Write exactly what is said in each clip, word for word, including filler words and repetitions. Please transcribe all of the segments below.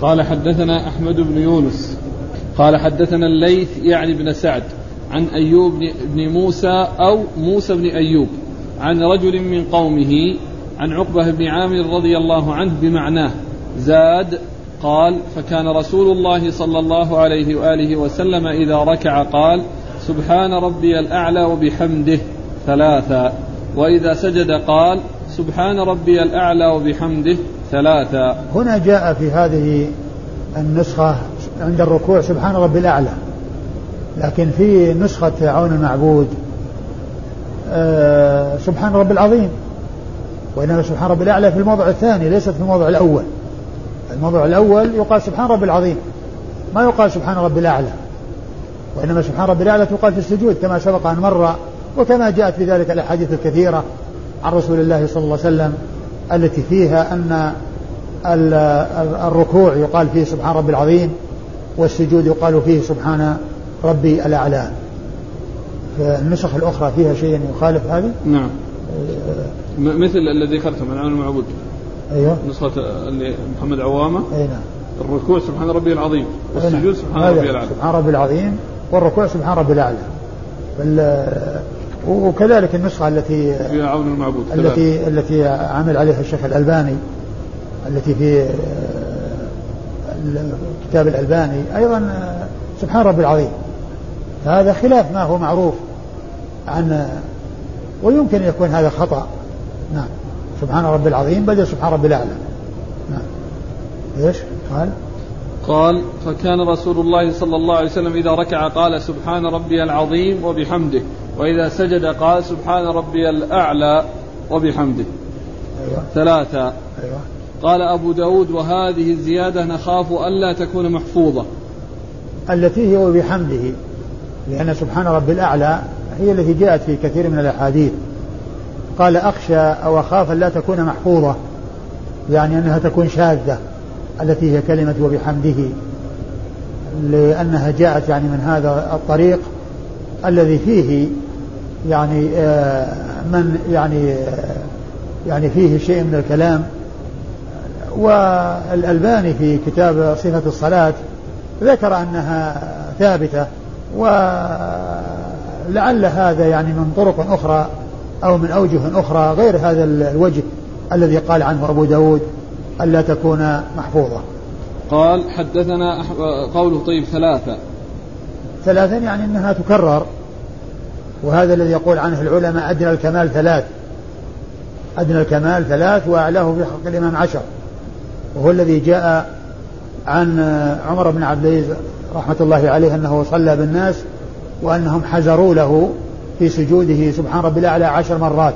قال حدثنا أحمد بن يونس قال حدثنا الليث يعني بن سعد عن أيوب بن موسى أو موسى بن أيوب عن رجل من قومه عن عقبة بن عامر رضي الله عنه بمعناه زاد قال فكان رسول الله صلى الله عليه وآله وسلم إذا ركع قال سبحان ربي الأعلى وبحمده ثلاثا وإذا سجد قال سبحان ربي الأعلى وبحمده ثلاثا. هنا جاء في هذه النسخة عند الركوع سبحان ربي الأعلى، لكن في نسخة عون المعبود آه سبحان ربي العظيم، وإنما سبحان ربي الأعلى في الموضع الثاني ليست في الموضع الأول. الموضع الأول يقال سبحان ربي العظيم، ما يقال سبحان ربي الأعلى، وإنما سبحان ربي الأعلى تقال في السجود كما سبق أن مر، وكما جاءت في ذلك الأحاديث الكثيرة عن رسول الله صلى الله عليه وسلم التي فيها أن الركوع يقال فيه سبحان ربي العظيم والسجود يقال فيه سبحان ربي الأعلى. النسخ الأخرى فيها شيء يخالف هذه؟ نعم مثل الذي ذكرته من عون المعبود. أيوه نسخة اللي محمد عوامة. أي نعم. الركوع سبحان ربي العظيم والسجود سبحان ربي الأعلى. سبحان ربي العظيم والركوع سبحان ربي الأعلى. وكذلك النسخة التي فيها عون المعبود التي كذلك. التي عمل عليها الشيخ الألباني التي في كتاب الألباني أيضا سبحان ربي العظيم. هذا خلاف ما هو معروف عن، ويمكن يكون هذا خطأ. نعم سبحان ربي العظيم بدل سبحان ربي الأعلى. نعم. إيش قال؟ قال فكان رسول الله صلى الله عليه وسلم إذا ركع قال سبحان ربي العظيم وبحمده، وإذا سجد قال سبحان ربي الأعلى وبحمده. أيوة. ثلاثة. أيوة. قال أبو داود وهذه الزيادة نخاف ألا تكون محفوظة. التي هي وبحمده، لأن سبحان ربي الأعلى هي التي جاءت في كثير من الأحاديث. قال أخشى أو أخاف ألا تكون محفوظة، يعني أنها تكون شاذة التي هي كلمة وبحمده، لأنها جاءت يعني من هذا الطريق الذي فيه يعني من يعني يعني فيه شيء من الكلام. والألباني في كتاب صفة الصلاة ذكر أنها ثابتة، ولعل هذا يعني من طرق أخرى أو من أوجه أخرى غير هذا الوجه الذي قال عنه أبو داود ألا تكون محفوظة. قال حدثنا قوله طيب ثلاثة. ثلاثا يعني أنها تكرر، وهذا الذي يقول عنه العلماء أدنى الكمال ثلاث، أدنى الكمال ثلاث وأعلاه في حق الإمام عشر، وهو الذي جاء عن عمر بن عبد العزيز رحمة الله عليه أنه صلى بالناس وأنهم حزروا له في سجوده سبحان ربي الأعلى عشر مرات،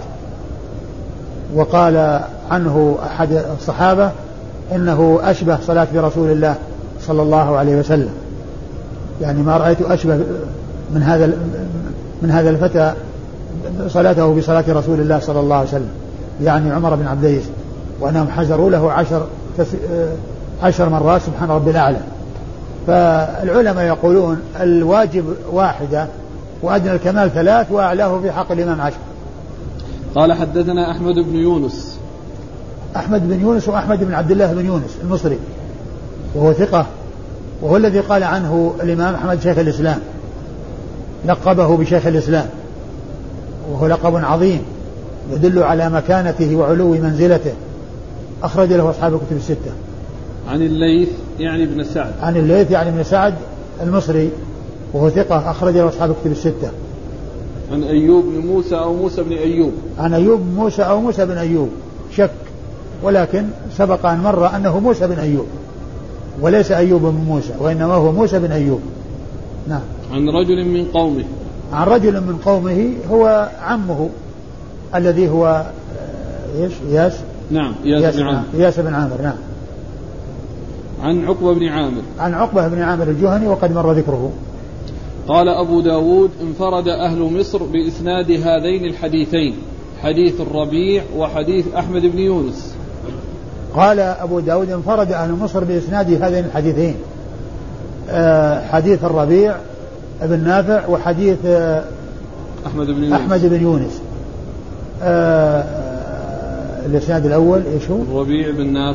وقال عنه أحد الصحابة إنه أشبه صلاة برسول الله صلى الله عليه وسلم، يعني ما رأيت أشبه من هذا من هذا الفتى صلاته بصلاة رسول الله صلى الله عليه وسلم، يعني عمر بن عبد العزيز، وأنهم حزروا له عشر عشر مرات سبحان ربي الأعلى. فالعلماء يقولون الواجب واحدة وأدنى الكمال ثلاث وأعلاه في حق الإمام عشر. قال حدثنا أحمد بن يونس. أحمد بن يونس وأحمد بن عبد الله بن يونس المصري، وهو ثقة، وهو الذي قال عنه الإمام أحمد شيخ الإسلام، لقبه بشيخ الإسلام، وهو لقب عظيم يدل على مكانته وعلو منزلته. أخرج له أصحاب الكتب الستة. عن الليث يعني ابن سعد. عن الليث يعني ابن سعد المصري، وهو ثقة أخرج له أصحاب الكتب الستة. عن أيوب بن موسى أو موسى بن أيوب. عن أيوب موسى أو موسى بن أيوب شك، ولكن سبق أن مر أنه موسى بن أيوب وليس أيوب بن موسى، وإنما هو موسى بن أيوب. نعم. عن رجل من قومه. عن رجل من قومه هو عمه الذي هو إيش إياس. نعم إياس بن عامر. إياس بن عامر. نعم. عن عقبة بن عامر. عن عقبة بن عامر الجهني وقد مر ذكره. قال أبو داود انفرد أهل مصر بإسناد هذين الحديثين، حديث الربيع وحديث أحمد بن يونس. قال أبو داود انفرد أهل مصر بإسناد هذين الحديثين، أه حديث الربيع بن نافع وحديث أه أحمد بن يونس. أحمد بن يونس. أه الإسناد الأول إيش هو؟ الربيع بن نافع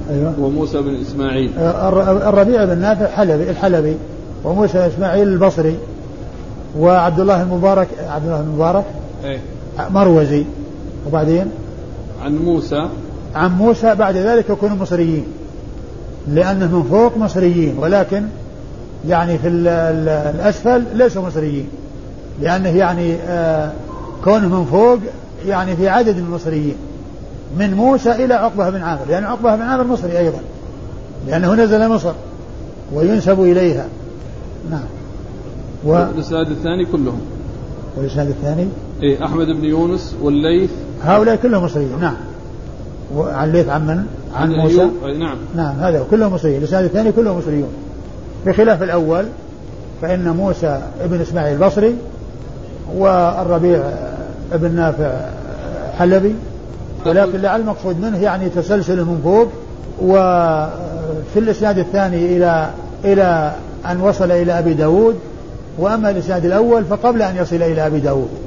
أيوة. وموسى بن إسماعيل. الربيع بن نافع حلبي الحلبي، وموسى بن إسماعيل البصري، وعبد الله المبارك عبد الله المبارك ايه مروزي. وبعدين عن موسى عن موسى بعد ذلك يكونوا مصريين، لأنه من فوق مصريين، ولكن يعني في الأسفل ليسوا مصريين، لأنه يعني آه كونه من فوق يعني في عدد من المصريين، من موسى إلى عقبة بن عامر، لأن عقبة بن عامر مصري أيضا، لأنه نزل مصر وينسب إليها. نعم. والإسناد الثاني كلهم. والإسناد الثاني إيه أحمد بن يونس والليث، هؤلاء كلهم مصريين. نعم. وعن الليث عن من؟ عن موسى. نعم. نعم هذا كلهم مصريين. الإسناد الثاني كلهم مصريون، بخلاف الأول فإن موسى ابن إسماعيل البصري، والربيع ابن نافع حلبي، ولكن لعل المقصود منه يعني تسلسل من فوق. وفي الإسناد الثاني إلى إلى أن وصل إلى أبي داود، وأما الإسناد الأول فقبل أن يصل إلى أبي داود.